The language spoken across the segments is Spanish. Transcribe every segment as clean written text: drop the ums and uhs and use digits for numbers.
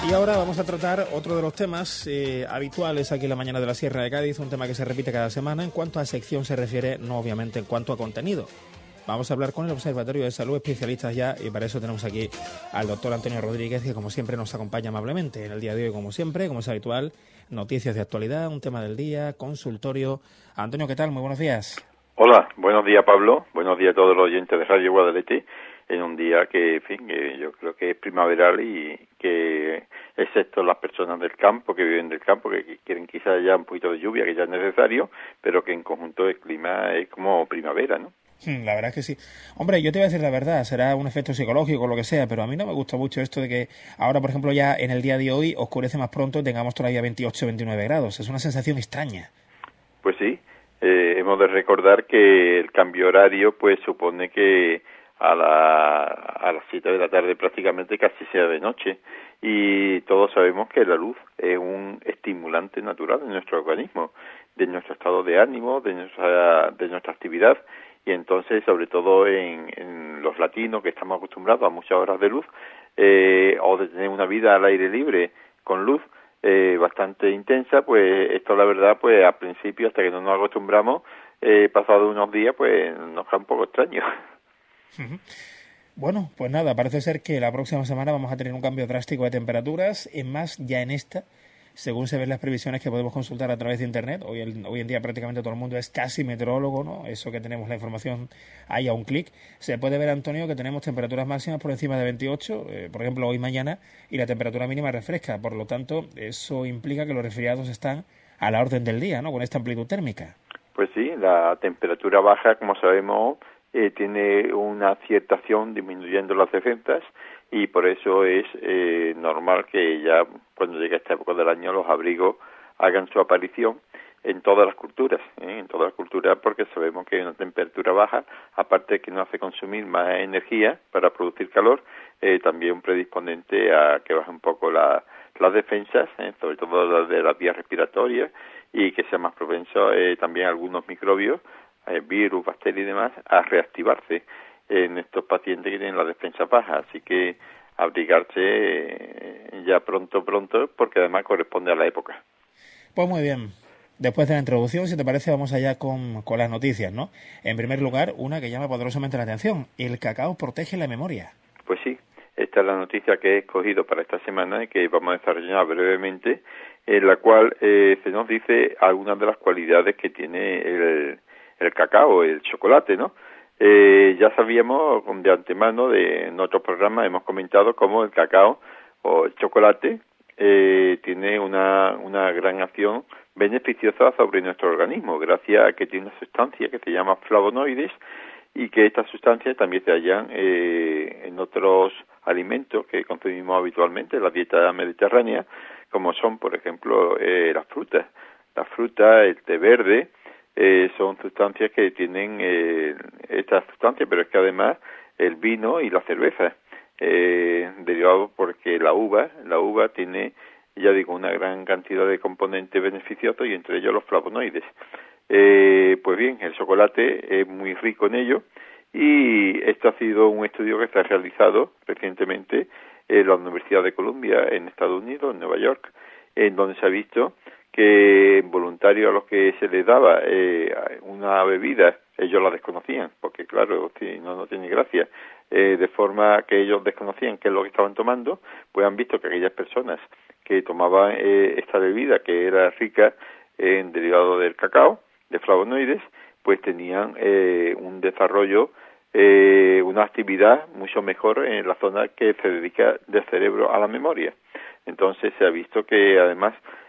Y ahora vamos a tratar otro de los temas habituales aquí en la mañana de la Sierra de Cádiz, un tema que se repite cada semana en cuanto a sección se refiere, no obviamente en cuanto a contenido. Vamos a hablar con el Observatorio de Salud, especialistas ya, y para eso tenemos aquí al doctor Antonio Rodríguez, que como siempre nos acompaña amablemente en el día de hoy, como siempre, como es habitual, noticias de actualidad, un tema del día, consultorio. Antonio, ¿qué tal? Muy buenos días. Hola, buenos días Pablo, buenos días a todos los oyentes de Radio Guadalete, en un día que, en fin, yo creo que es primaveral y que, excepto las personas del campo, que viven del campo, que quieren quizás ya un poquito de lluvia, que ya es necesario, pero que en conjunto el clima es como primavera, ¿no? La verdad es que sí. Hombre, yo te voy a decir la verdad, será un efecto psicológico o lo que sea, pero a mí no me gusta mucho esto de que ahora, por ejemplo, ya en el día de hoy oscurece más pronto y tengamos todavía 28 o 29 grados. Es una sensación extraña. Pues sí, hemos de recordar que el cambio horario pues supone que a las 7 de la tarde prácticamente casi sea de noche, y todos sabemos que la luz es un estimulante natural de nuestro organismo, de nuestro estado de ánimo, de nuestra actividad, y entonces sobre todo en los latinos, que estamos acostumbrados a muchas horas de luz, o de tener una vida al aire libre con luz bastante intensa, pues esto la verdad pues al principio, hasta que no nos acostumbramos, pasado unos días pues nos queda un poco extraño. Bueno, pues nada, parece ser que la próxima semana vamos a tener un cambio drástico de temperaturas, en más ya en esta, según se ven las previsiones que podemos consultar a través de internet. Hoy en día prácticamente todo el mundo es casi meteorólogo, ¿no? Eso que tenemos la información ahí a un clic. Se puede ver, Antonio, que tenemos temperaturas máximas por encima de 28, por ejemplo hoy mañana, y la temperatura mínima refresca. Por lo tanto, eso implica que los resfriados están a la orden del día, ¿no? Con esta amplitud térmica. Pues sí, la temperatura baja, como sabemos, tiene una cierta acción disminuyendo las defensas, y por eso es normal que ya cuando llegue esta época del año los abrigos hagan su aparición en todas las culturas, porque sabemos que una temperatura baja, aparte de que nos hace consumir más energía para producir calor, también predisponente a que baje un poco las defensas, sobre todo las de las vías respiratorias, y que sea más propenso también a algunos microbios, virus, bacterias y demás, a reactivarse en estos pacientes que tienen la defensa baja. Así que abrigarse ya pronto, porque además corresponde a la época. Pues muy bien. Después de la introducción, si te parece, vamos allá con las noticias, ¿no? En primer lugar, una que llama poderosamente la atención. El cacao protege la memoria. Pues sí, esta es la noticia que he escogido para esta semana y que vamos a desarrollar brevemente, en la cual se nos dice algunas de las cualidades que tiene el cacao, el chocolate, ¿no? Ya sabíamos de antemano, en otros programas hemos comentado cómo el cacao o el chocolate tiene una gran acción beneficiosa sobre nuestro organismo, gracias a que tiene una sustancia que se llama flavonoides, y que estas sustancias también se hallan en otros alimentos que consumimos habitualmente en la dieta mediterránea, como son, por ejemplo, las frutas. La fruta, el té verde, son sustancias que tienen estas sustancias, pero es que además el vino y la cerveza, derivado porque la uva tiene, ya digo, una gran cantidad de componentes beneficiosos, y entre ellos los flavonoides. Pues bien, el chocolate es muy rico en ello, y esto ha sido un estudio que se ha realizado recientemente en la Universidad de Columbia en Estados Unidos, en Nueva York, en donde se ha visto que voluntarios a los que se les daba una bebida, ellos la desconocían, porque claro, si no tiene gracia, de forma que ellos desconocían qué es lo que estaban tomando, pues han visto que aquellas personas que tomaban esta bebida, que era rica en derivado del cacao, de flavonoides, pues tenían un desarrollo, una actividad mucho mejor en la zona que se dedica del cerebro a la memoria. Entonces se ha visto que además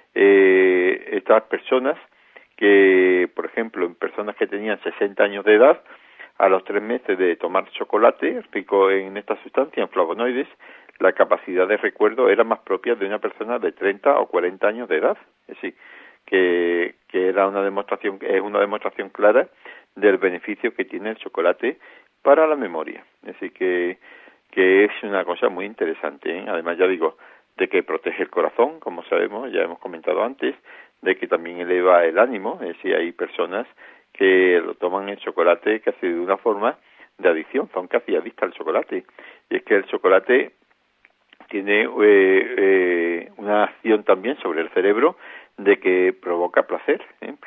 estas personas que, por ejemplo, en personas que tenían 60 años de edad, a los 3 meses de tomar chocolate rico en esta sustancia, en flavonoides, la capacidad de recuerdo era más propia de una persona de 30 o 40 años de edad. Es decir, que era es una demostración clara del beneficio que tiene el chocolate para la memoria. Es decir, que es una cosa muy interesante, ¿eh? Además, ya digo, de que protege el corazón, como sabemos, ya hemos comentado antes, de que también eleva el ánimo. Es decir, hay personas que lo toman el chocolate casi de una forma de adicción, son casi adictas al chocolate. Y es que el chocolate tiene una acción también sobre el cerebro de que provoca placer,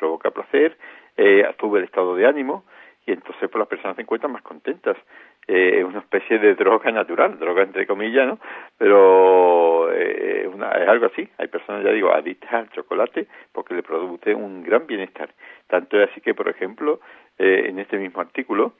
sube el estado de ánimo y entonces pues las personas se encuentran más contentas. Es una especie de droga natural, droga entre comillas, ¿no? Pero es algo así. Hay personas, ya digo, adictas al chocolate porque le produce un gran bienestar. Tanto es así que, por ejemplo, en este mismo artículo,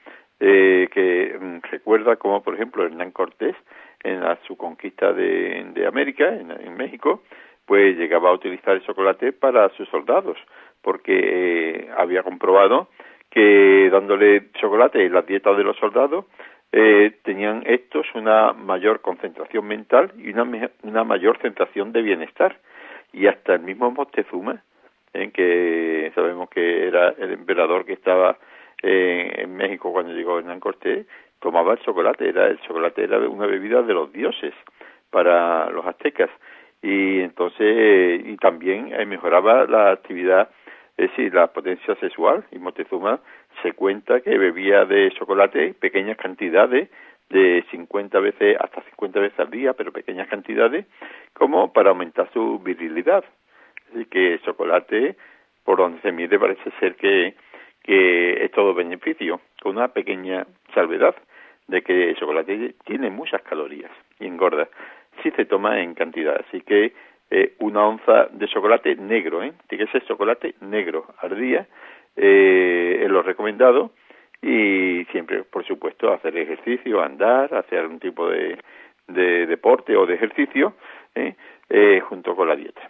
que recuerda como, por ejemplo, Hernán Cortés, en su conquista de América, en México, pues llegaba a utilizar el chocolate para sus soldados, porque había comprobado que dándole chocolate en las dietas de los soldados, tenían estos una mayor concentración mental y una mayor sensación de bienestar. Y hasta el mismo Moctezuma, que sabemos que era el emperador que estaba en México cuando llegó Hernán Cortés, tomaba el chocolate. El chocolate era una bebida de los dioses para los aztecas. Y entonces, y también mejoraba la actividad, es decir, la potencia sexual. Y Moctezuma se cuenta que bebía de chocolate pequeñas cantidades, de 50 veces hasta 50 veces al día, pero pequeñas cantidades, como para aumentar su virilidad. Así que el chocolate, por donde se mide, parece ser que es todo beneficio, con una pequeña salvedad de que el chocolate tiene muchas calorías y engorda si se toma en cantidad. Así que una onza de chocolate negro, tiene que ser chocolate negro al día, es lo recomendado, y siempre, por supuesto, hacer ejercicio, andar, hacer algún tipo de deporte o de ejercicio junto con la dieta.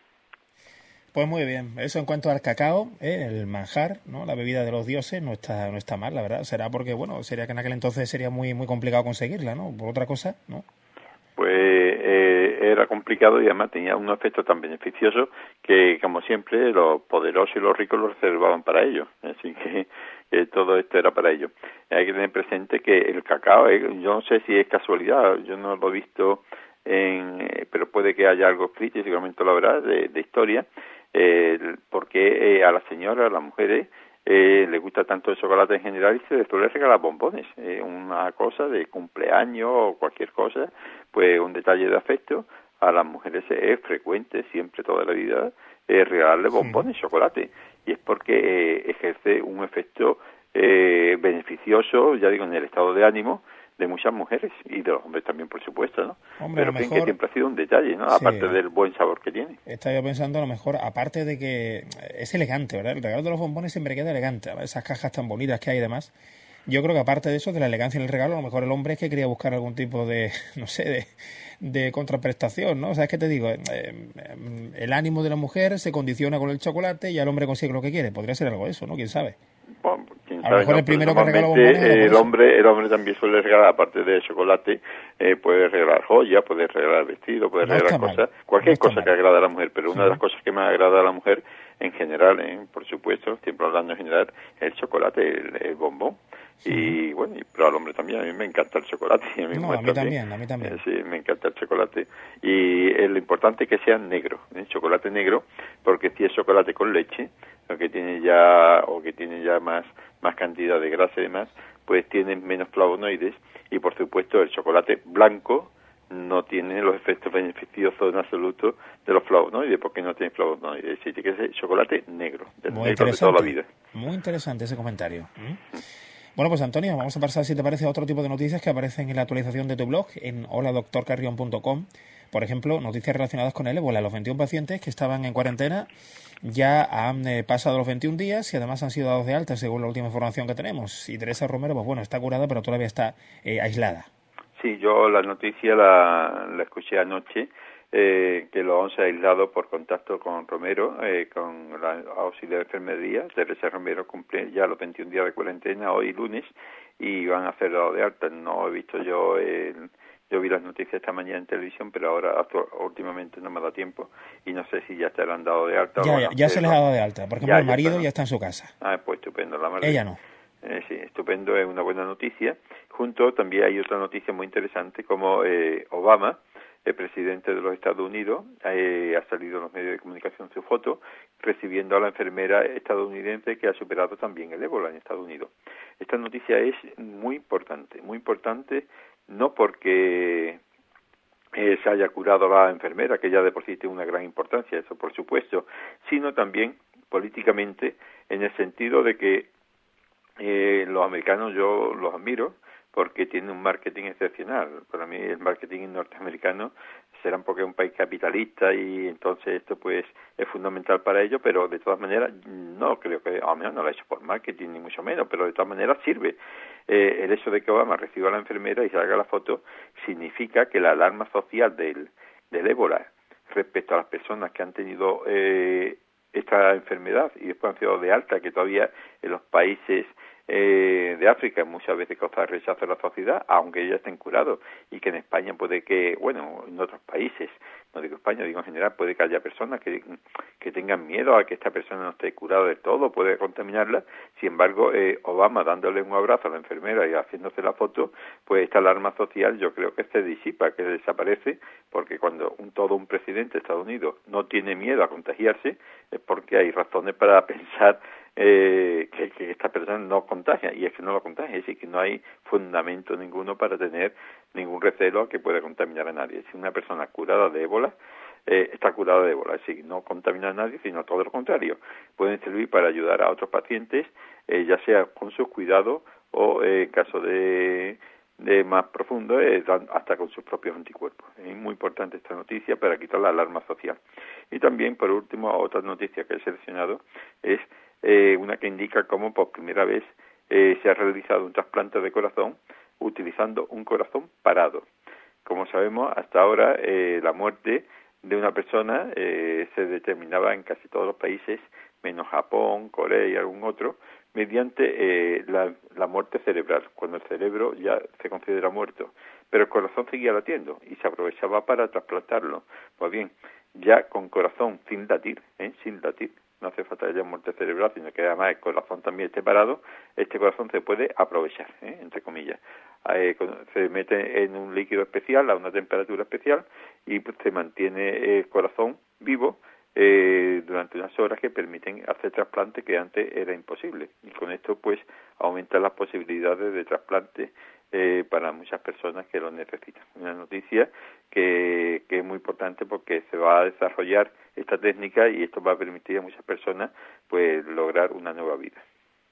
Pues muy bien. Eso en cuanto al cacao, el manjar, ¿no? La bebida de los dioses no está mal, la verdad. Será porque, bueno, sería que en aquel entonces sería muy complicado conseguirla, ¿no? Por otra cosa, ¿no? Pues era complicado y además tenía un efecto tan beneficioso que, como siempre, los poderosos y los ricos lo reservaban para ellos. Así que todo esto era para ellos. Hay que tener presente que el cacao, yo no sé si es casualidad, yo no lo he visto, pero puede que haya algo escrito y seguramente lo habrá de historia, porque a las señoras, a las mujeres, les gusta tanto el chocolate en general y se les suele regalar bombones, una cosa de cumpleaños o cualquier cosa, pues un detalle de afecto. A las mujeres es frecuente, siempre, toda la vida, regalarle bombones, chocolate, y es porque ejerce un efecto beneficioso, ya digo, en el estado de ánimo de muchas mujeres y de los hombres también, por supuesto, ¿no? Hombre, pero mejor, que siempre ha sido un detalle, ¿no? Sí, aparte del buen sabor que tiene. Estaba yo pensando, a lo mejor, aparte de que es elegante, ¿verdad? El regalo de los bombones siempre queda elegante, esas cajas tan bonitas que hay y demás. Yo creo que aparte de eso, de la elegancia en el regalo, a lo mejor el hombre es que quería buscar algún tipo de, no sé, de contraprestación, ¿no? O sea, es que te digo, el ánimo de la mujer se condiciona con el chocolate y el hombre consigue lo que quiere. Podría ser algo de eso, ¿no? ¿Quién sabe? Bueno, quién a lo mejor sabe, el primero que regaló bombones el hombre también suele regalar, aparte de chocolate, puede regalar joyas, puede regalar vestido, puede regalar cosas, cualquier cosa que agrada a la mujer, pero una de las cosas que más agrada a la mujer en general, por supuesto, siempre hablando en general, es el chocolate, el bombón. Y bueno, pero al hombre también, a mí me encanta el chocolate. Y a mí también. Sí, me encanta el chocolate. Y lo importante es que sea negro, chocolate negro, porque si es chocolate con leche, o que tiene ya más cantidad de grasa y demás, pues tiene menos flavonoides, y por supuesto el chocolate blanco no tiene los efectos beneficiosos en absoluto de los flavonoides, porque no tiene flavonoides. Tiene que ser chocolate negro, negro de toda la vida. Muy interesante ese comentario. Bueno, pues Antonio, vamos a pasar, si te parece, a otro tipo de noticias que aparecen en la actualización de tu blog, en holadoctorcarrion.com. Por ejemplo, noticias relacionadas con el ébola. Los 21 pacientes que estaban en cuarentena ya han pasado los 21 días y además han sido dados de alta, según la última información que tenemos. Y Teresa Romero, pues bueno, está curada, pero todavía está aislada. Sí, yo la noticia la escuché anoche, que los 11 aislados por contacto con Romero, con la auxiliar de enfermería. Teresa Romero cumple ya los 21 días de cuarentena hoy lunes y van a ser dados de alta. No he visto yo vi las noticias esta mañana en televisión, pero ahora últimamente no me da tiempo y no sé si ya te han dado de alta. Ya se les ha dado de alta. Por ejemplo, el marido ya está en su casa. Pues estupendo. La madre, ella no. Sí, estupendo, es una buena noticia. Junto también hay otra noticia muy interesante, como Obama, el presidente de los Estados Unidos, ha salido en los medios de comunicación su foto recibiendo a la enfermera estadounidense que ha superado también el ébola en Estados Unidos. Esta noticia es muy importante, no porque se haya curado a la enfermera, que ya de por sí tiene una gran importancia, eso por supuesto, sino también políticamente en el sentido de que los americanos yo los admiro porque tienen un marketing excepcional. Para mí el marketing norteamericano será porque es un país capitalista y entonces esto pues es fundamental para ello, pero de todas maneras no creo que, al menos no lo ha hecho por marketing ni mucho menos, pero de todas maneras sirve. El hecho de que Obama reciba a la enfermera y se haga la foto significa que la alarma social del ébola respecto a las personas que han tenido esta enfermedad y después han sido de alta, que todavía en los países de África muchas veces causa rechazo a la sociedad, aunque ya estén curados, y que en España puede que, bueno, en otros países, no digo España, digo en general, puede que haya personas que tengan miedo a que esta persona no esté curada del todo, puede contaminarla. Sin embargo, Obama dándole un abrazo a la enfermera y haciéndose la foto, pues esta alarma social yo creo que se disipa, que desaparece, porque cuando todo un presidente de Estados Unidos no tiene miedo a contagiarse, es porque hay razones para pensar que esta persona no contagia, y es que no lo contagia, es decir, que no hay fundamento ninguno para tener ningún recelo a que pueda contaminar a nadie. Si una persona curada de ébola, está curada de ébola, es decir, no contamina a nadie, sino todo lo contrario. Pueden servir para ayudar a otros pacientes, ya sea con sus cuidados o en caso de más profundo, hasta con sus propios anticuerpos. Es muy importante esta noticia para quitar la alarma social. Y también, por último, otra noticia que he seleccionado es una que indica cómo por primera vez se ha realizado un trasplante de corazón utilizando un corazón parado. Como sabemos, hasta ahora la muerte de una persona se determinaba en casi todos los países, menos Japón, Corea y algún otro, mediante la muerte cerebral, cuando el cerebro ya se considera muerto, pero el corazón seguía latiendo y se aprovechaba para trasplantarlo. Pues bien, ya con corazón sin latir, no hace falta que haya muerte cerebral, sino que además el corazón también esté parado, este corazón se puede aprovechar, entre comillas. Se mete en un líquido especial a una temperatura especial y pues, se mantiene el corazón vivo durante unas horas que permiten hacer trasplante que antes era imposible, y con esto pues aumentan las posibilidades de trasplante para muchas personas que lo necesitan. Una noticia que es muy importante porque se va a desarrollar esta técnica y esto va a permitir a muchas personas pues lograr una nueva vida.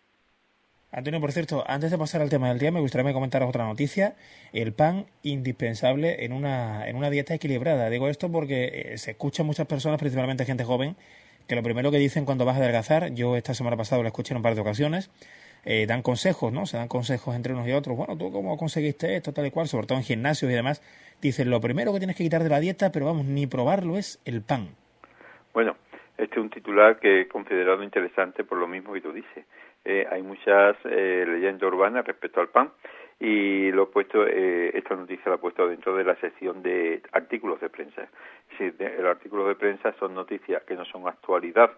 Antonio, por cierto, antes de pasar al tema del día, me gustaría que me comentaras otra noticia. El pan, indispensable en una dieta equilibrada. Digo esto porque se escucha muchas personas, principalmente gente joven, que lo primero que dicen cuando vas a adelgazar, yo esta semana pasada lo escuché en un par de ocasiones, dan consejos, ¿no? Se dan consejos entre unos y otros. Bueno, ¿tú cómo conseguiste esto, tal y cual? Sobre todo en gimnasios y demás. Dicen, lo primero que tienes que quitar de la dieta, pero vamos, ni probarlo, es el pan. Bueno, este es un titular que he considerado interesante por lo mismo que tú dices. Hay muchas leyendas urbanas respecto al pan y lo he puesto, esta noticia la he puesto dentro de la sección de artículos de prensa. Sí, los artículos de prensa son noticias que no son actualidad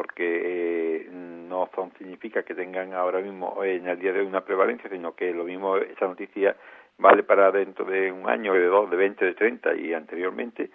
porque no significa que tengan ahora mismo en el día de hoy una prevalencia, sino que lo mismo esa noticia vale para dentro de un año, de 2, de 20, de 30 y anteriormente,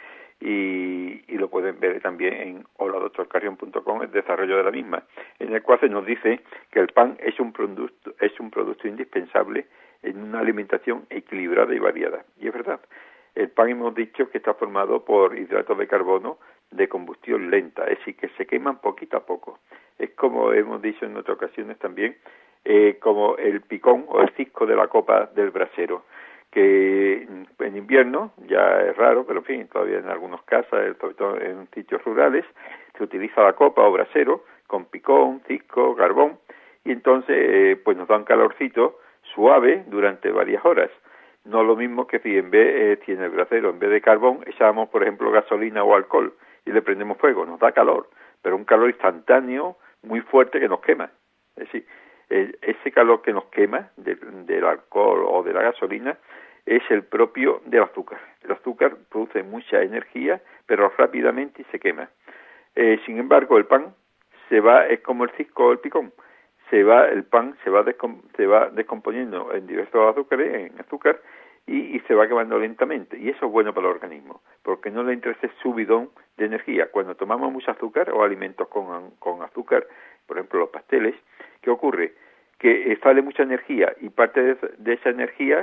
y lo pueden ver también en holadoctorcarrion.com, el desarrollo de la misma, en el cual se nos dice que el pan es un producto indispensable en una alimentación equilibrada y variada. Y es verdad, el pan hemos dicho que está formado por hidratos de carbono de combustión lenta, es decir, que se queman poquito a poco. Es como hemos dicho en otras ocasiones también, como el picón o el cisco de la copa del brasero, que en invierno ya es raro, pero en fin, todavía en algunas casas, sobre todo en sitios rurales, se utiliza la copa o brasero con picón, cisco, carbón, y entonces pues nos da un calorcito suave durante varias horas. No lo mismo que si si en el brasero en vez de carbón echamos, por ejemplo, gasolina o alcohol y le prendemos fuego, nos da calor, pero un calor instantáneo muy fuerte que nos quema. Es decir, ese calor que nos quema del alcohol o de la gasolina es el propio del azúcar. El azúcar produce mucha energía, pero rápidamente y se quema. Sin embargo, el pan es como el cisco o el picón. El pan se va descomponiendo en diversos azúcares, en azúcar, y se va quemando lentamente. Y eso es bueno para el organismo, porque no le entra ese subidón de energía. Cuando tomamos mucho azúcar o alimentos con azúcar, por ejemplo los pasteles, ¿qué ocurre? Que sale mucha energía y parte de esa energía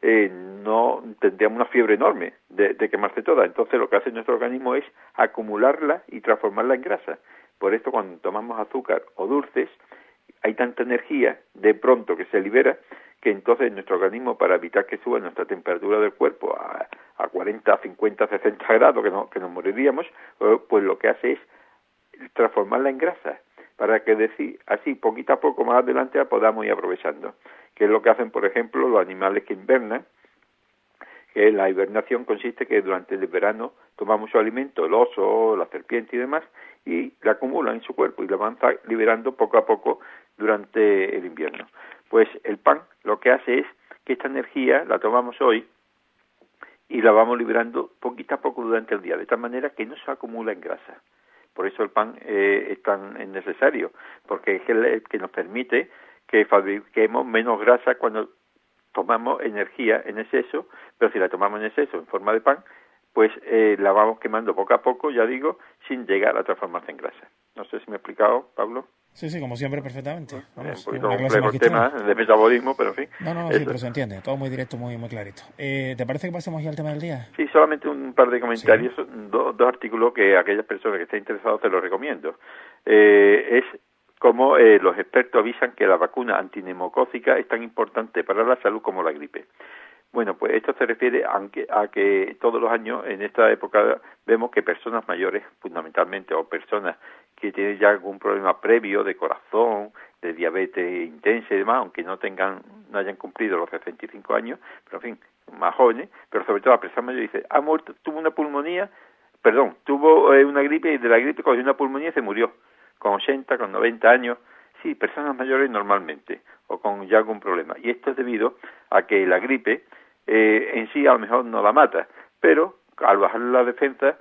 no tendríamos una fiebre enorme de quemarse toda. Entonces lo que hace nuestro organismo es acumularla y transformarla en grasa. Por esto cuando tomamos azúcar o dulces hay tanta energía de pronto que se libera que entonces nuestro organismo, para evitar que suba nuestra temperatura del cuerpo a 40, 50, 60 grados, que nos moriríamos, pues lo que hace es transformarla en grasa, para que así poquito a poco más adelante la podamos ir aprovechando, que es lo que hacen, por ejemplo, los animales que invernan, que la hibernación consiste que durante el verano toman mucho alimento, el oso, la serpiente y demás, y la acumulan en su cuerpo y la van liberando poco a poco durante el invierno. Pues el pan lo que hace es que esta energía la tomamos hoy y la vamos liberando poquito a poco durante el día, de tal manera que no se acumula en grasa. Por eso el pan es tan necesario, porque es el que nos permite que fabriquemos menos grasa cuando tomamos energía en exceso, pero si la tomamos en exceso en forma de pan, pues la vamos quemando poco a poco, ya digo, sin llegar a transformarse en grasa. No sé si me he explicado, Pablo. Sí, como siempre, perfectamente. Vamos, un poquito complejo el tema de metabolismo, pero en fin. No, sí, pero se entiende. Todo muy directo, muy clarito. ¿Te parece que pasemos ya al tema del día? Sí, solamente un par de comentarios, sí. Dos artículos que a aquellas personas que estén interesadas te los recomiendo. Es como los expertos avisan que la vacuna antineumocócica es tan importante para la salud como la gripe. Bueno, pues esto se refiere a que todos los años en esta época vemos que personas mayores, fundamentalmente, o personas que tienen ya algún problema previo de corazón, de diabetes intensa y demás, aunque no hayan cumplido los 65 años, pero en fin, más jóvenes, pero sobre todo la persona mayor dice, tuvo una pulmonía, tuvo una gripe y de la gripe cogió una pulmonía y se murió, con 80, con 90 años. Sí, personas mayores normalmente, o con ya algún problema. Y esto es debido a que la gripe en sí a lo mejor no la mata, pero al bajar la defensa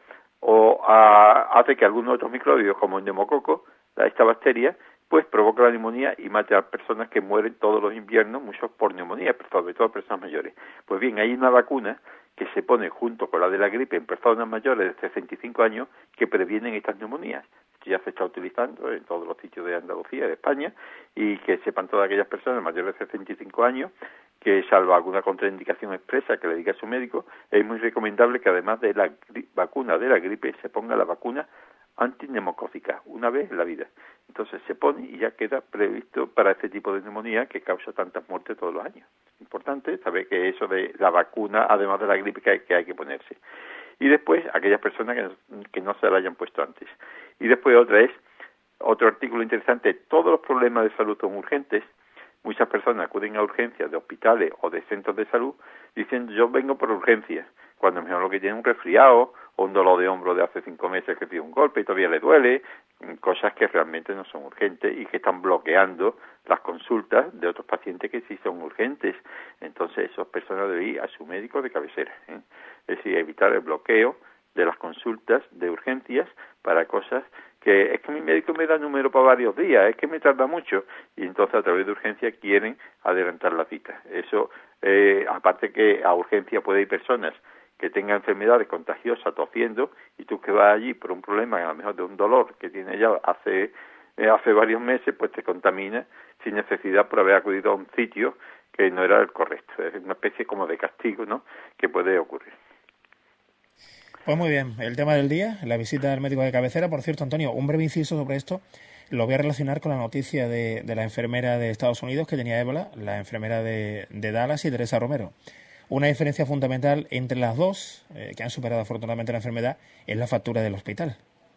hace que algunos otros microbios, como el neumococo, esta bacteria, pues provoca la neumonía y mata a personas que mueren todos los inviernos, muchos por neumonía, pero sobre todo personas mayores. Pues bien, hay una vacuna que se pone junto con la de la gripe en personas mayores de 65 años que previenen estas neumonías. Esto ya se está utilizando en todos los sitios de Andalucía, de España, y que sepan todas aquellas personas mayores de 65 años que, salvo alguna contraindicación expresa que le diga a su médico, es muy recomendable que además de la vacuna de la gripe se ponga la vacuna antineumocócica una vez en la vida. Entonces se pone y ya queda previsto para este tipo de neumonía que causa tantas muertes todos los años. Importante saber que eso de la vacuna, además de la gripe, que hay que ponerse. Y después, aquellas personas que no se la hayan puesto antes. Y después otro artículo interesante, todos los problemas de salud son urgentes. Muchas personas acuden a urgencias de hospitales o de centros de salud diciendo yo vengo por urgencias, cuando mejor lo que tiene un resfriado o un dolor de hombro de hace 5 meses que tiene un golpe y todavía le duele, cosas que realmente no son urgentes y que están bloqueando las consultas de otros pacientes que sí son urgentes. Entonces esas personas deben ir a su médico de cabecera, es decir, evitar el bloqueo de las consultas de urgencias para cosas que es que mi médico me da número para varios días, es que me tarda mucho, y entonces a través de urgencia quieren adelantar la cita. Eso, aparte que a urgencia puede ir personas que tengan enfermedades contagiosas tosiendo, y tú que vas allí por un problema, a lo mejor de un dolor que tiene ya hace varios meses, pues te contamina sin necesidad por haber acudido a un sitio que no era el correcto. Es una especie como de castigo, ¿no?, que puede ocurrir. Pues muy bien, el tema del día, la visita del médico de cabecera. Por cierto, Antonio, un breve inciso sobre esto, lo voy a relacionar con la noticia de la enfermera de Estados Unidos que tenía ébola, la enfermera de Dallas y Teresa Romero. Una diferencia fundamental entre las dos, que han superado afortunadamente la enfermedad, es la factura del hospital.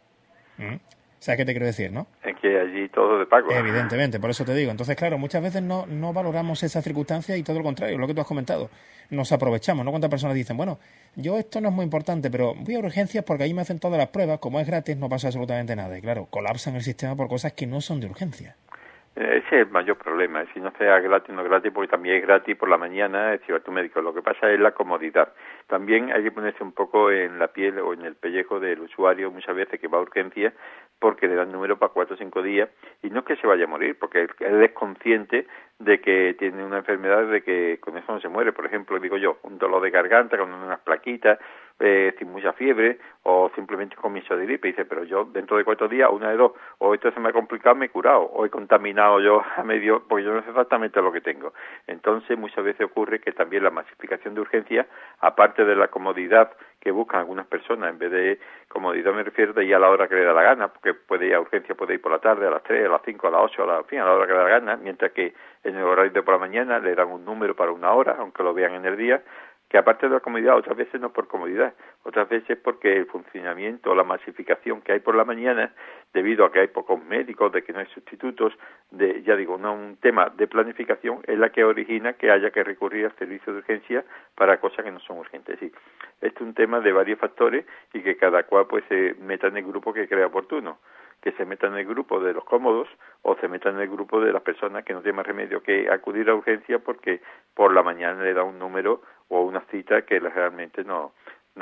¿Sabes qué te quiero decir, no? Es que allí todo de pago. Evidentemente, por eso te digo. Entonces, claro, muchas veces no valoramos esa circunstancia y todo lo contrario, lo que tú has comentado. Nos aprovechamos, ¿no? Cuántas personas dicen, bueno, yo esto no es muy importante, pero voy a urgencias porque ahí me hacen todas las pruebas, como es gratis no pasa absolutamente nada. Y claro, colapsan el sistema por cosas que no son de urgencia. Ese es el mayor problema, si no sea gratis o no gratis, porque también es gratis por la mañana, es decir, a tu médico. Lo que pasa es la comodidad. También hay que ponerse un poco en la piel o en el pellejo del usuario muchas veces que va a urgencias porque le dan número para 4 o 5 días y no es que se vaya a morir, porque él es consciente de que tiene una enfermedad de que con eso no se muere. Por ejemplo, digo yo, un dolor de garganta con unas plaquitas, sin mucha fiebre, o simplemente comienzo de gripe. Dice, pero yo dentro de 4 días, una de dos, o esto se me ha complicado, me he curado, o he contaminado yo a medio, porque yo no sé exactamente lo que tengo. Entonces, muchas veces ocurre que también la masificación de urgencias, aparte de la comodidad que buscan algunas personas, en vez de comodidad me refiero de ir a la hora que le da la gana, porque puede ir a urgencia, puede ir por la tarde, a las 3, a las 5, a las 8, a la hora que le da la gana, mientras que en el horario de por la mañana le dan un número para una hora, aunque lo vean en el día, que aparte de la comodidad, otras veces no por comodidad, otras veces porque el funcionamiento, la masificación que hay por la mañana, debido a que hay pocos médicos, de que no hay sustitutos, ya digo, no un tema de planificación, es la que origina que haya que recurrir al servicio de urgencia para cosas que no son urgentes. Sí, este es un tema de varios factores y que cada cual pues se meta en el grupo que crea oportuno, que se meta en el grupo de los cómodos o se meta en el grupo de las personas que no tienen más remedio que acudir a urgencia porque por la mañana le da un número o una cita que realmente no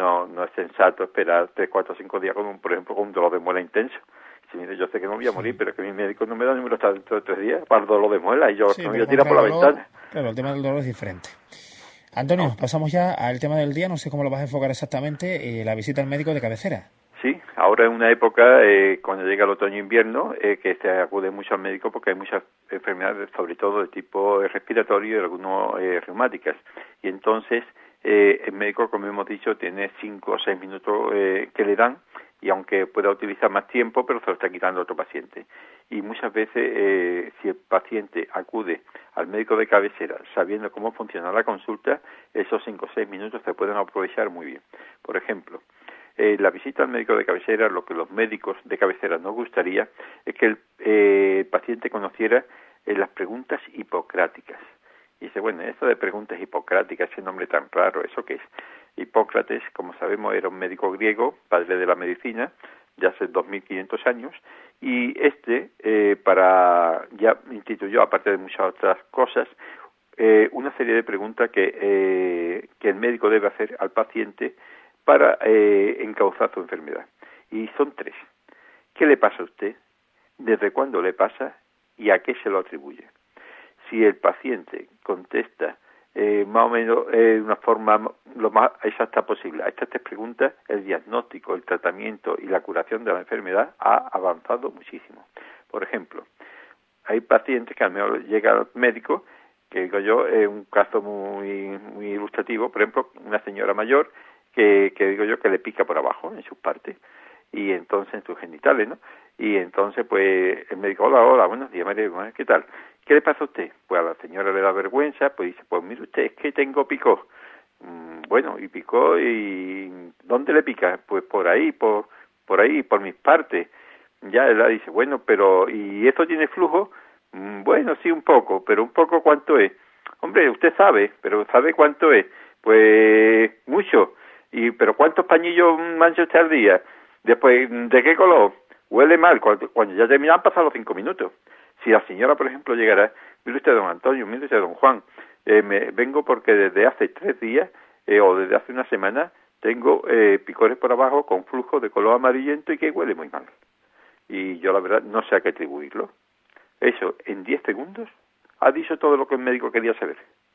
es sensato esperar 3, 4, 5 días por ejemplo con un dolor de muela intenso. Si mire, yo sé que no voy a morir, pero que mi médico no me da número hasta dentro de 3 días para el dolor de muela y yo me voy a tirar por la ventana. Claro, el tema del dolor es diferente. Antonio, pasamos ya al tema del día, no sé cómo lo vas a enfocar exactamente, la visita al médico de cabecera. Sí, ahora es una época, cuando llega el otoño-invierno, que se acude mucho al médico porque hay muchas enfermedades, sobre todo de tipo respiratorio y algunas reumáticas. Y entonces el médico, como hemos dicho, tiene 5 o 6 minutos que le dan, y aunque pueda utilizar más tiempo, pero se lo está quitando a otro paciente. Y muchas veces, si el paciente acude al médico de cabecera sabiendo cómo funciona la consulta, esos 5 o 6 minutos se pueden aprovechar muy bien. Por ejemplo, la visita al médico de cabecera, lo que los médicos de cabecera nos gustaría es que el paciente conociera las preguntas hipocráticas. Y dice, bueno, eso de preguntas hipocráticas, ese nombre tan raro, ¿eso qué es? Hipócrates, como sabemos, era un médico griego, padre de la medicina, ya hace 2500 años, y ya instituyó, aparte de muchas otras cosas, una serie de preguntas que el médico debe hacer al paciente para encauzar su enfermedad. Y son 3. ¿Qué le pasa a usted? ¿Desde cuándo le pasa? ¿Y a qué se lo atribuye? Si el paciente contesta más o menos de una forma lo más exacta posible a estas 3 preguntas, el diagnóstico, el tratamiento y la curación de la enfermedad ha avanzado muchísimo. Por ejemplo, hay pacientes que al menos llega al médico, que digo yo, es un caso muy ilustrativo, por ejemplo, una señora mayor que digo yo que le pica por abajo en sus partes y entonces en sus genitales, ¿no? Y entonces pues el médico, hola, buenos días María, ¿qué tal? ¿Qué le pasa a usted? Pues a la señora le da vergüenza, pues dice, pues mire usted, es que tengo picor. Bueno, y picó, ¿y dónde le pica? Pues por ahí, por mis partes. Ya él dice, bueno, pero ¿y esto tiene flujo? Bueno, sí, un poco, pero un poco ¿cuánto es? Hombre, usted sabe, pero ¿sabe cuánto es? Pues mucho. ¿Pero cuántos pañillos mancha usted al día? Después, ¿de qué color? Huele mal. Cuando ya terminan, pasan los 5 minutos. Si la señora, por ejemplo, llegara, mire usted, don Antonio, mire usted, don Juan, vengo porque desde hace 3 días o desde hace una semana tengo picores por abajo con flujo de color amarillento y que huele muy mal. Y yo, la verdad, no sé a qué atribuirlo. Eso, en 10 segundos, ha dicho todo lo que el médico quería saber.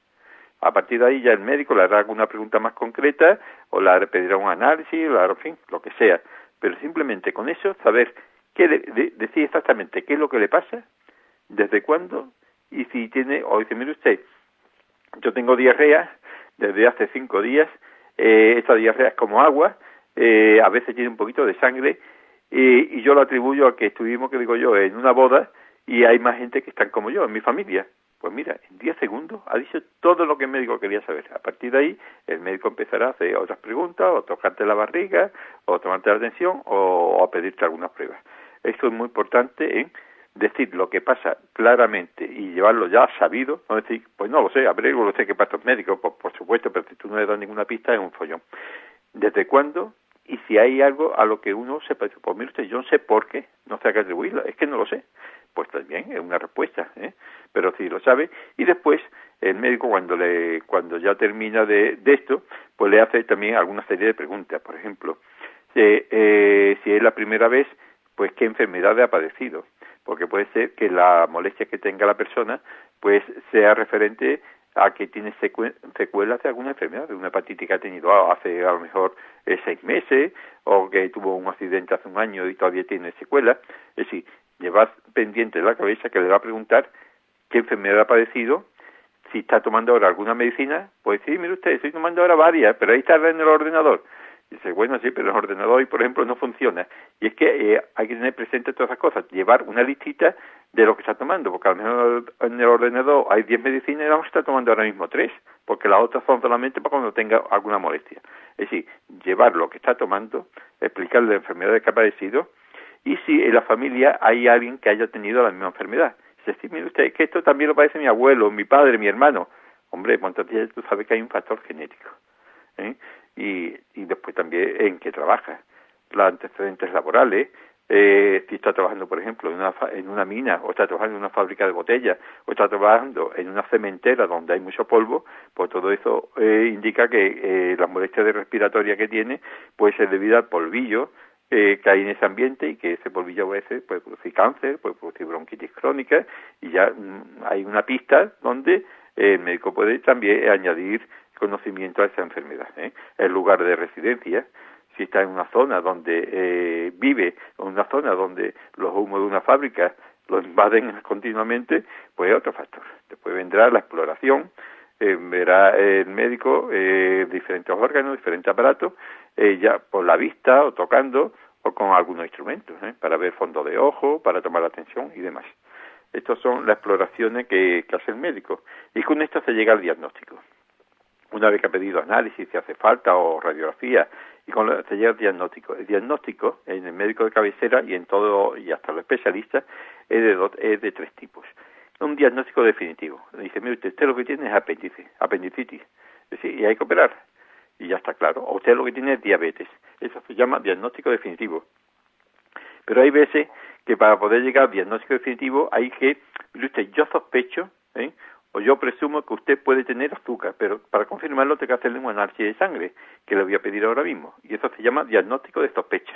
A partir de ahí ya el médico le hará alguna pregunta más concreta o le pedirá un análisis, en fin, lo que sea. Pero simplemente con eso saber decir exactamente qué es lo que le pasa, desde cuándo y si tiene, o dice, mire usted, yo tengo diarrea desde hace 5 días, esta diarrea es como agua, a veces tiene un poquito de sangre y yo lo atribuyo a que estuvimos, que digo yo, en una boda y hay más gente que están como yo, en mi familia. Pues mira, en 10 segundos ha dicho todo lo que el médico quería saber. A partir de ahí, el médico empezará a hacer otras preguntas, o tocarte la barriga, o tomarte la atención, o a pedirte algunas pruebas. Esto es muy importante en decir lo que pasa claramente y llevarlo ya sabido, no decir, pues no lo sé, averiguo, lo sé que pasa el médico, pues por supuesto, pero si tú no le das ninguna pista es un follón. ¿Desde cuándo? Y si hay algo a lo que uno sepa, pues mire usted, yo no sé por qué, no sé a qué atribuirlo, es que no lo sé. Pues también es una respuesta, pero si lo sabe. Y después el médico cuando ya termina de esto, pues le hace también alguna serie de preguntas. Por ejemplo, si es la primera vez, pues qué enfermedad ha padecido. Porque puede ser que la molestia que tenga la persona pues sea referente a que tiene secuelas de alguna enfermedad, de una hepatitis que ha tenido hace a lo mejor 6 meses, o que tuvo un accidente hace un año y todavía tiene secuelas. Es decir, llevad pendiente de la cabeza que le va a preguntar qué enfermedad ha padecido, si está tomando ahora alguna medicina, pues sí, mire usted, estoy tomando ahora varias, pero ahí está en el ordenador. Dice, bueno, sí, pero el ordenador hoy, por ejemplo, no funciona. Y es que hay que tener presente todas esas cosas, llevar una listita de lo que está tomando, porque a lo mejor en el ordenador hay 10 medicinas y vamos a estar tomando ahora mismo 3, porque las otras son solamente para cuando tenga alguna molestia. Es decir, llevar lo que está tomando, explicarle la enfermedad que ha padecido, y si en la familia hay alguien que haya tenido la misma enfermedad. Es decir, mire usted, que esto también lo padece mi abuelo, mi padre, mi hermano. Hombre, pues entonces tú sabes que hay un factor genético, ¿eh? Y después también en qué trabaja, los antecedentes laborales, si está trabajando, por ejemplo, en una mina, o está trabajando en una fábrica de botellas, o está trabajando en una cementera donde hay mucho polvo, pues todo eso indica que las molestias respiratorias que tiene puede ser debido al polvillo que hay en ese ambiente, y que ese polvillo a veces puede producir cáncer, puede producir bronquitis crónica, y ya hay una pista donde el médico puede también añadir conocimiento a esa enfermedad, el lugar de residencia, si está en una zona donde vive, o en una zona donde los humos de una fábrica lo invaden continuamente, pues es otro factor. Después vendrá la exploración, verá el médico diferentes órganos, diferentes aparatos, ya por la vista o tocando o con algunos instrumentos, para ver fondo de ojo, para tomar la tensión y demás. Estas son las exploraciones que hace el médico, y con esto se llega al diagnóstico. Una vez que ha pedido análisis, si hace falta, o radiografía, y se llega al diagnóstico. El diagnóstico en el médico de cabecera y en todo, y hasta los especialistas, es de 3 tipos. Un diagnóstico definitivo. Dice, mire usted lo que tiene es apendicitis. Es decir, y hay que operar. Y ya está claro. O usted lo que tiene es diabetes. Eso se llama diagnóstico definitivo. Pero hay veces que para poder llegar al diagnóstico definitivo hay que, mire usted, yo sospecho, o yo presumo que usted puede tener azúcar, pero para confirmarlo tengo que hacerle un análisis de sangre, que le voy a pedir ahora mismo. Y eso se llama diagnóstico de sospecha.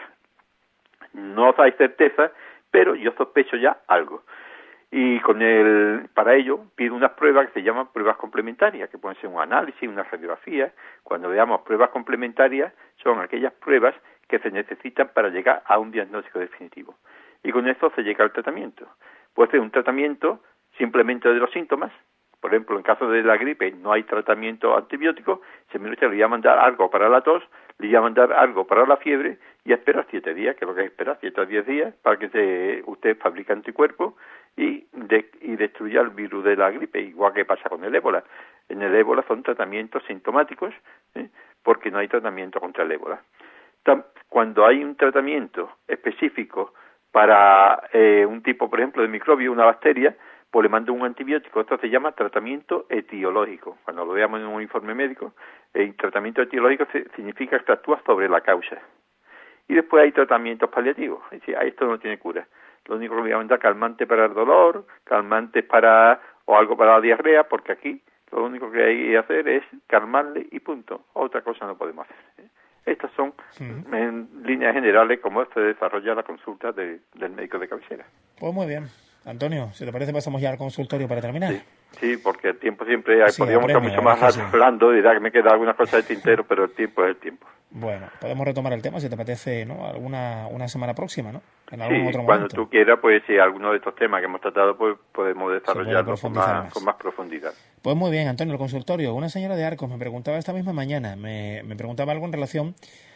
No hay certeza, pero yo sospecho ya algo. Y para ello pido unas pruebas que se llaman pruebas complementarias, que pueden ser un análisis, una radiografía. Cuando veamos pruebas complementarias, son aquellas pruebas que se necesitan para llegar a un diagnóstico definitivo. Y con eso se llega al tratamiento. Puede ser un tratamiento simplemente de los síntomas. Por ejemplo, en caso de la gripe no hay tratamiento antibiótico, le voy a mandar algo para la tos, le voy a mandar algo para la fiebre, y espera 7 días, que es lo que espera, 7 a 10 días, para que usted fabrique anticuerpos y destruya el virus de la gripe, igual que pasa con el ébola. En el ébola son tratamientos sintomáticos, porque no hay tratamiento contra el ébola. Cuando hay un tratamiento específico para un tipo, por ejemplo, de microbio, una bacteria, pues le mando un antibiótico. Esto se llama tratamiento etiológico. Cuando lo veamos en un informe médico, el tratamiento etiológico significa que actúa sobre la causa. Y después hay tratamientos paliativos. Es decir, esto no tiene cura. Lo único que le voy a mandar calmante para el dolor, calmantes o algo para la diarrea, porque aquí lo único que hay que hacer es calmarle y punto. Otra cosa no podemos hacer. Estas son, en líneas generales, cómo se desarrolla la consulta del médico de cabecera. Pues muy bien. Antonio, si te parece pasamos ya al consultorio para terminar. Sí, porque el tiempo siempre podríamos estar mucho más hablando, dirá que me queda algunas cosas de tintero, pero el tiempo es el tiempo. Bueno, podemos retomar el tema si te apetece, ¿no? Una semana próxima, ¿no? En algún otro momento. Cuando tú quieras, pues si alguno de estos temas que hemos tratado, pues podemos desarrollarlo con más profundidad. Pues muy bien, Antonio, el consultorio. Una señora de Arcos me preguntaba esta misma mañana, me preguntaba algo en relación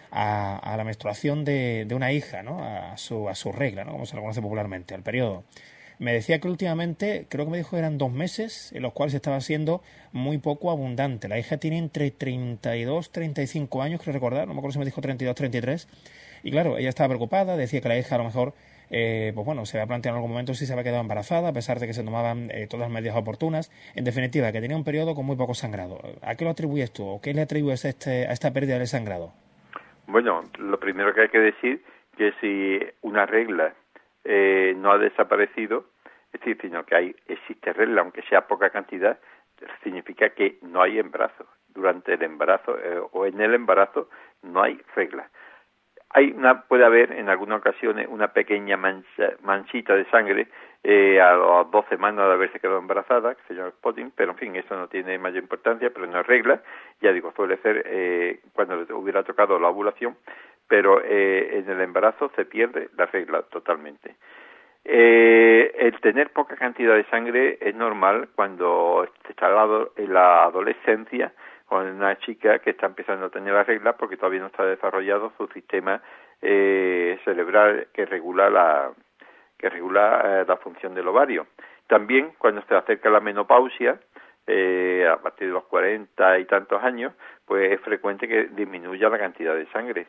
a la menstruación de una hija, ¿no? A su regla, ¿no? Como se lo conoce popularmente, al periodo. Me decía que últimamente, creo que me dijo que eran 2 meses, en los cuales estaba siendo muy poco abundante. La hija tiene entre 32 y 35 años, creo recordar, no me acuerdo si me dijo 32, 33. Y claro, ella estaba preocupada, decía que la hija a lo mejor, pues bueno, se había planteado en algún momento si se había quedado embarazada, a pesar de que se tomaban todas las medidas oportunas. En definitiva, que tenía un periodo con muy poco sangrado. ¿A qué lo atribuyes tú? ¿O qué le atribuyes a esta pérdida de sangrado? Bueno, lo primero que hay que decir que si una regla no ha desaparecido, es decir, sino que existe regla, aunque sea poca cantidad, significa que no hay embarazo. Durante el embarazo o en el embarazo no hay regla. Puede haber en algunas ocasiones una pequeña manchita de sangre a las 2 semanas de haberse quedado embarazada, que se llama spotting, pero en fin, eso no tiene mayor importancia, pero no es regla, ya digo, suele ser cuando le hubiera tocado la ovulación, pero en el embarazo se pierde la regla totalmente. El tener poca cantidad de sangre es normal cuando está en la adolescencia, con una chica que está empezando a tener la regla porque todavía no está desarrollado su sistema cerebral que regula la función del ovario. También cuando se acerca la menopausia, a partir de los 40 y tantos años, pues es frecuente que disminuya la cantidad de sangre.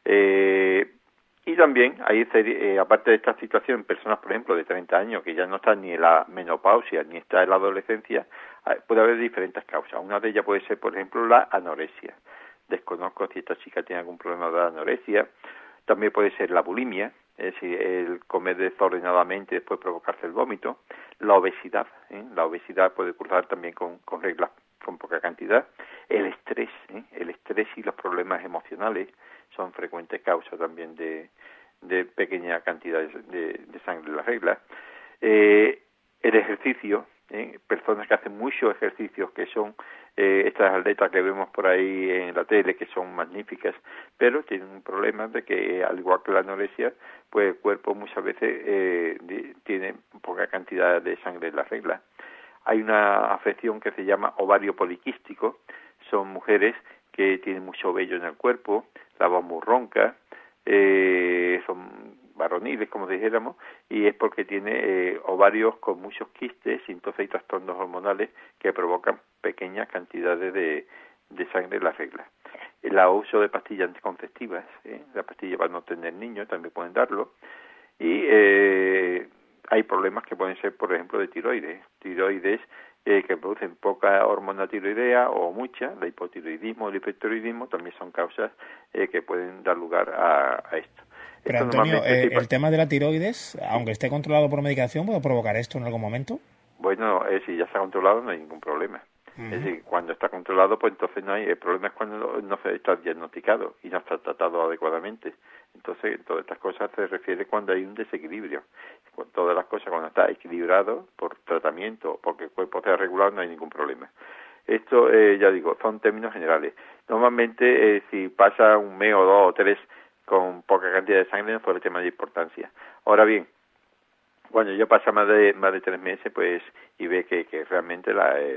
Y también hay aparte de esta situación, personas, por ejemplo, de 30 años que ya no están ni en la menopausia ni está en la adolescencia, puede haber diferentes causas. Una de ellas puede ser, por ejemplo, la anorexia. Desconozco si esta chica tiene algún problema de anorexia. También puede ser la bulimia, es decir, el comer desordenadamente y después provocarse el vómito. La obesidad, la obesidad puede cursar también con reglas con poca cantidad. El estrés y los problemas emocionales son frecuentes causas también de pequeña cantidad de sangre en la regla. El ejercicio, personas que hacen muchos ejercicios, que son estas atletas que vemos por ahí en la tele, que son magníficas, pero tienen un problema de que, al igual que la anorexia, pues el cuerpo muchas veces tiene poca cantidad de sangre en la regla. Hay una afección que se llama ovario poliquístico, son mujeres que tienen mucho vello en el cuerpo, la voz muy ronca, son varoniles, como dijéramos, y es porque tiene ovarios con muchos quistes, y entonces hay trastornos hormonales que provocan pequeñas cantidades de sangre en la regla. El uso de pastillas anticonceptivas, la pastilla para no tener niños también pueden darlo, y hay problemas que pueden ser, por ejemplo, de tiroides que producen poca hormona tiroidea o mucha, el hipotiroidismo, el hipertiroidismo también son causas que pueden dar lugar a esto. Pero Antonio, el tema de la tiroides, aunque esté controlado por medicación, ¿puede provocar esto en algún momento? Bueno, si ya está controlado no hay ningún problema. Es decir, cuando está controlado, pues entonces no hay. El problema es cuando no se está diagnosticado y no está tratado adecuadamente. Entonces, todas estas cosas se refiere cuando hay un desequilibrio. Todas las cosas cuando está equilibrado por tratamiento, porque el cuerpo está regulado, no hay ningún problema. Esto, ya digo, son términos generales. Normalmente, si pasa un mes o 2 o 3 con poca cantidad de sangre, no suele tener mayor importancia. Ahora bien, cuando ya pasa más de 3 meses, pues, y ve que realmente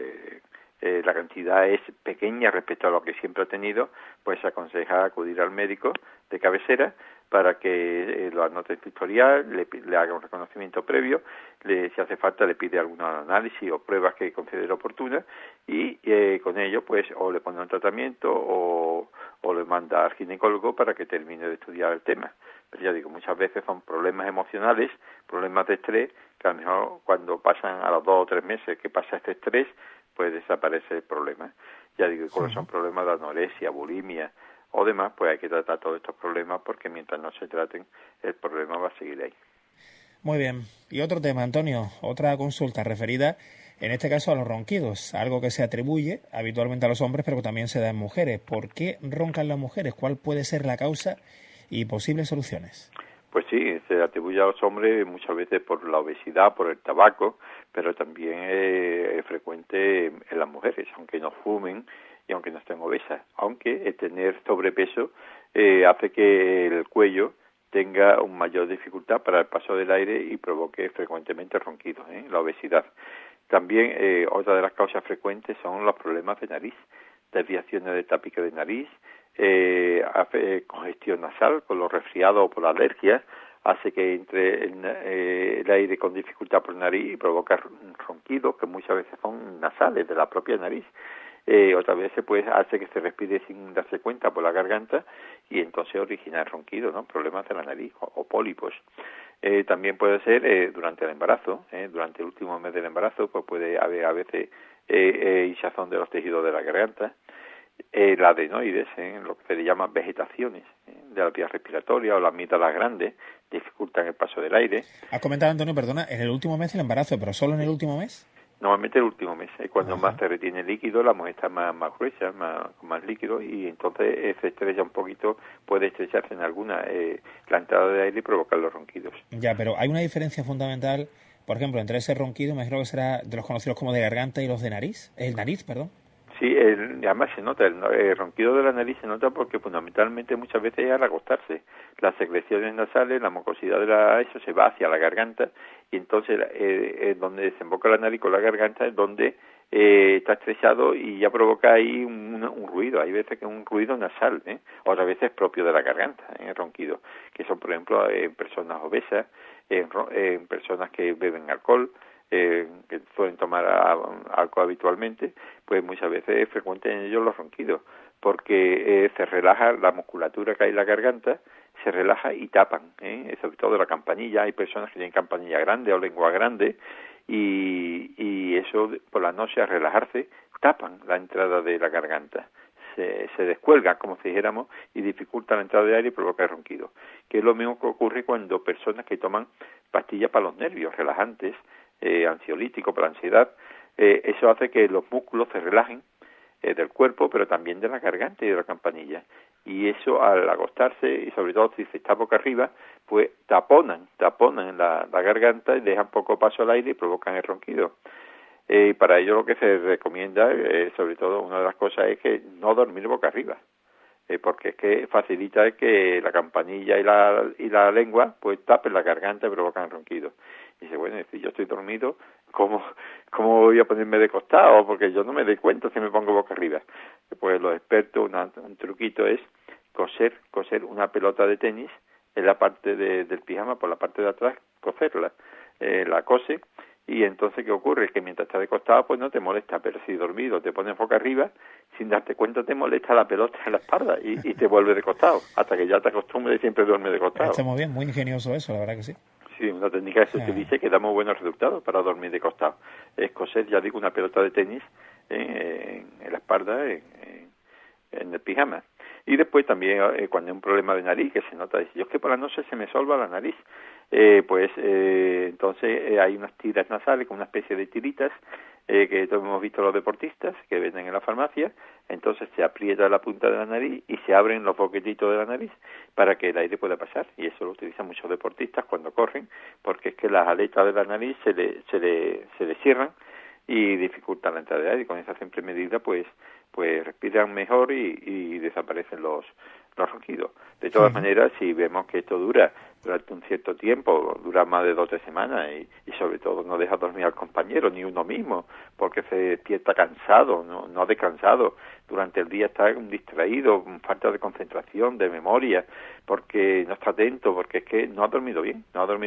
la cantidad es pequeña respecto a lo que siempre ha tenido, pues se aconseja acudir al médico de cabecera para que lo anote en su historial, le haga un reconocimiento previo, si hace falta le pide algún análisis o pruebas que considere oportunas y con ello pues o le pone un tratamiento o le manda al ginecólogo para que termine de estudiar el tema. Pero ya digo, muchas veces son problemas emocionales, problemas de estrés, que a lo mejor cuando pasan a los 2 o 3 meses que pasa este estrés, pues desaparece el problema. Ya digo, cuando son problemas de anorexia, bulimia o demás, pues hay que tratar todos estos problemas porque mientras no se traten, el problema va a seguir ahí. Muy bien. Y otro tema, Antonio, otra consulta referida, en este caso, a los ronquidos, algo que se atribuye habitualmente a los hombres, pero que también se da en mujeres. ¿Por qué roncan las mujeres? ¿Cuál puede ser la causa y posibles soluciones? Pues sí, se atribuye a los hombres muchas veces por la obesidad, por el tabaco, pero también es frecuente en las mujeres, aunque no fumen y aunque no estén obesas. Aunque el tener sobrepeso hace que el cuello tenga una mayor dificultad para el paso del aire y provoque frecuentemente ronquidos, la obesidad. También otra de las causas frecuentes son los problemas de nariz, desviaciones de tapique de nariz, congestión nasal por los resfriados o por la alergia, hace que entre el aire con dificultad por nariz y provoca ronquidos que muchas veces son nasales de la propia nariz. Otras veces pues hace que se respire sin darse cuenta por la garganta y entonces origina el ronquido, ¿no? Problemas de la nariz o pólipos. También puede ser durante el embarazo, durante el último mes del embarazo, pues puede haber a veces hinchazón de los tejidos de la garganta. La adenoides, lo que se le llama vegetaciones de la vía respiratoria o las amígdalas grandes, dificultan el paso del aire. Has comentado, Antonio, perdona, en el último mes del embarazo, pero solo en el último mes. Normalmente el último mes, cuando más se retiene líquido, la mujer está más gruesa, con más líquido, y entonces se estrecha un poquito, puede estrecharse en alguna la entrada de aire y provocar los ronquidos. Ya, pero hay una diferencia fundamental Por ejemplo, entre ese ronquido, me imagino que será de los conocidos como de garganta y los de nariz, el nariz, perdón. Sí, además se nota, el ronquido de la nariz se nota porque fundamentalmente muchas veces es al acostarse. Las secreciones nasales, la mucosidad eso se va hacia la garganta y entonces donde desemboca la nariz con la garganta es donde está estrechado y ya provoca ahí un ruido. Hay veces que es un ruido nasal, otras veces propio de la garganta, el ronquido, que son por ejemplo en personas obesas, en personas que beben alcohol, que suelen tomar alcohol habitualmente, pues muchas veces es frecuente en ellos los ronquidos, porque se relaja la musculatura que hay en la garganta, se relaja y tapan, sobre todo la campanilla. Hay personas que tienen campanilla grande o lengua grande y eso por la noche al relajarse tapan la entrada de la garganta. Se descuelgan, como si dijéramos, y dificultan la entrada de aire y provoca el ronquido, que es lo mismo que ocurre cuando personas que toman pastillas para los nervios, relajantes, ansiolíticos para la ansiedad, eso hace que los músculos se relajen del cuerpo, pero también de la garganta y de la campanilla, y eso al acostarse, y sobre todo si se está boca arriba, pues taponan la garganta y dejan poco paso al aire y provocan el ronquido. Para ello lo que se recomienda, sobre todo una de las cosas, es que no dormir boca arriba, porque es que facilita que la campanilla y la lengua pues tapen la garganta y provocan el ronquido. Y dice, bueno, si yo estoy dormido, ¿cómo voy a ponerme de costado? Porque yo no me doy cuenta si me pongo boca arriba. Pues los expertos, un truquito es coser una pelota de tenis en la parte del pijama, por la parte de atrás, coserla. La cose. Y entonces, ¿qué ocurre? Que mientras estás de costado, pues no te molesta, pero si dormido te pones boca arriba, sin darte cuenta te molesta la pelota en la espalda y te vuelve de costado, hasta que ya te acostumbres y siempre duermes de costado. Está muy bien, muy ingenioso eso, la verdad que sí. Sí, una técnica que se utiliza que da muy buenos resultados para dormir de costado. Es coser, ya digo, una pelota de tenis en la espalda, en el pijama. Y después también cuando hay un problema de nariz, que se nota, dice, yo es que por la noche se me solva la nariz, entonces hay unas tiras nasales con una especie de tiritas que todos hemos visto los deportistas que venden en la farmacia. Entonces se aprieta la punta de la nariz y se abren los boquetitos de la nariz para que el aire pueda pasar, y eso lo utilizan muchos deportistas cuando corren, porque es que las aletas de la nariz se le cierran y dificultan la entrada de aire. Con esa simple medida pues respiran mejor y desaparecen los ronquidos. De todas maneras, si vemos que esto dura durante un cierto tiempo, dura más de 2 o 3 semanas y sobre todo no deja dormir al compañero ni uno mismo, porque se despierta cansado, no descansado, durante el día está distraído, falta de concentración, de memoria, porque no está atento, porque es que no ha dormido bien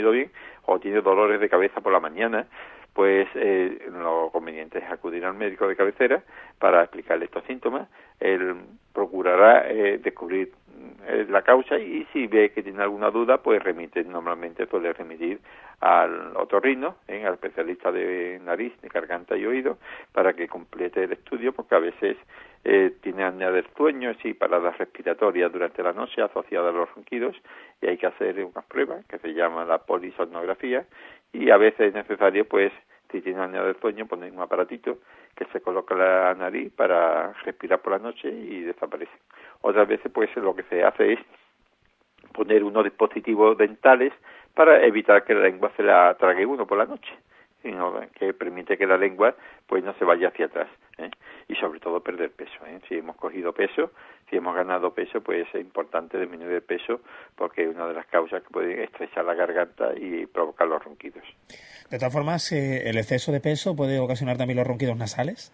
o tiene dolores de cabeza por la mañana, pues lo conveniente es acudir al médico de cabecera para explicarle estos síntomas. Él procurará descubrir la causa y si ve que tiene alguna duda, pues normalmente suele remitir al otorrino, al especialista de nariz, de garganta y oído, para que complete el estudio, porque a veces tiene apnea del sueño, así paradas respiratorias durante la noche asociadas a los ronquidos, y hay que hacer unas pruebas que se llama la polisomnografía, y a veces es necesario, pues, si tiene apnea del sueño, poner un aparatito que se coloca en la nariz para respirar por la noche y desaparece. Otras veces, pues, lo que se hace es poner unos dispositivos dentales para evitar que la lengua se la trague uno por la noche, sino que permite que la lengua pues no se vaya hacia atrás, y sobre todo perder peso. Si hemos cogido peso, si hemos ganado peso, pues es importante disminuir el peso, porque es una de las causas que puede estrechar la garganta y provocar los ronquidos. De todas formas, ¿el exceso de peso puede ocasionar también los ronquidos nasales?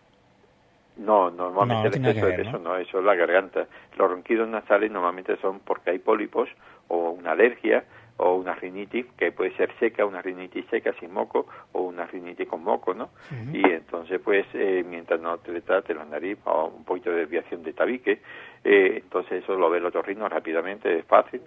No, normalmente el exceso de peso no, eso es la garganta. Los ronquidos nasales normalmente son porque hay pólipos o una alergia o una rinitis que puede ser seca, una rinitis seca sin moco o una rinitis con moco, ¿no? Uh-huh. Y entonces, pues, mientras no te trate la nariz o un poquito de desviación de tabique, entonces eso lo ve el otorrino rápidamente, es fácil,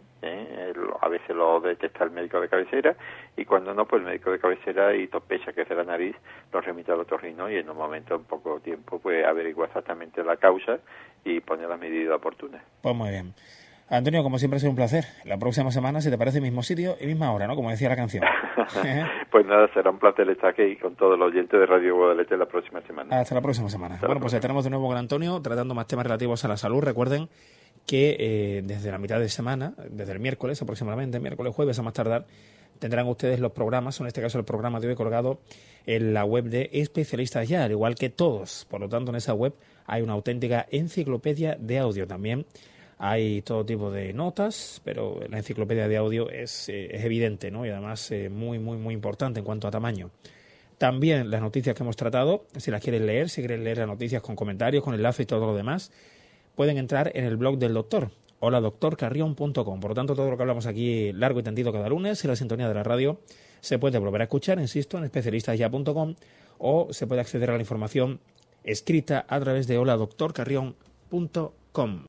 a veces lo detecta el médico de cabecera y cuando no, pues el médico de cabecera y sospecha que es de la nariz, lo remite al otorrino y en un momento, en poco tiempo, pues averigua exactamente la causa y pone las medidas oportunas. Pues muy bien. Antonio, como siempre ha sido un placer. La próxima semana, si te parece, mismo sitio y misma hora, ¿no? Como decía la canción. Pues nada, será un placer estar aquí con todos los oyentes de Radio Guadalete la próxima semana. Hasta la próxima semana. Bueno, pues estaremos de nuevo con Antonio tratando más temas relativos a la salud. Recuerden que desde la mitad de semana, desde el miércoles aproximadamente, miércoles, jueves a más tardar, tendrán ustedes los programas, o en este caso el programa de hoy colgado en la web de Especialistas Ya, al igual que todos. Por lo tanto, en esa web hay una auténtica enciclopedia de audio también. Hay todo tipo de notas, pero la enciclopedia de audio es evidente, ¿no? Y además muy, muy, muy importante en cuanto a tamaño. También las noticias que hemos tratado, si las quieren leer, si quieren leer las noticias con comentarios, con enlaces y todo lo demás, pueden entrar en el blog del doctor, holadoctorcarrion.com. Por lo tanto, todo lo que hablamos aquí largo y tendido cada lunes en la sintonía de la radio se puede volver a escuchar, insisto, en especialistasya.com, o se puede acceder a la información escrita a través de holadoctorcarrion.com.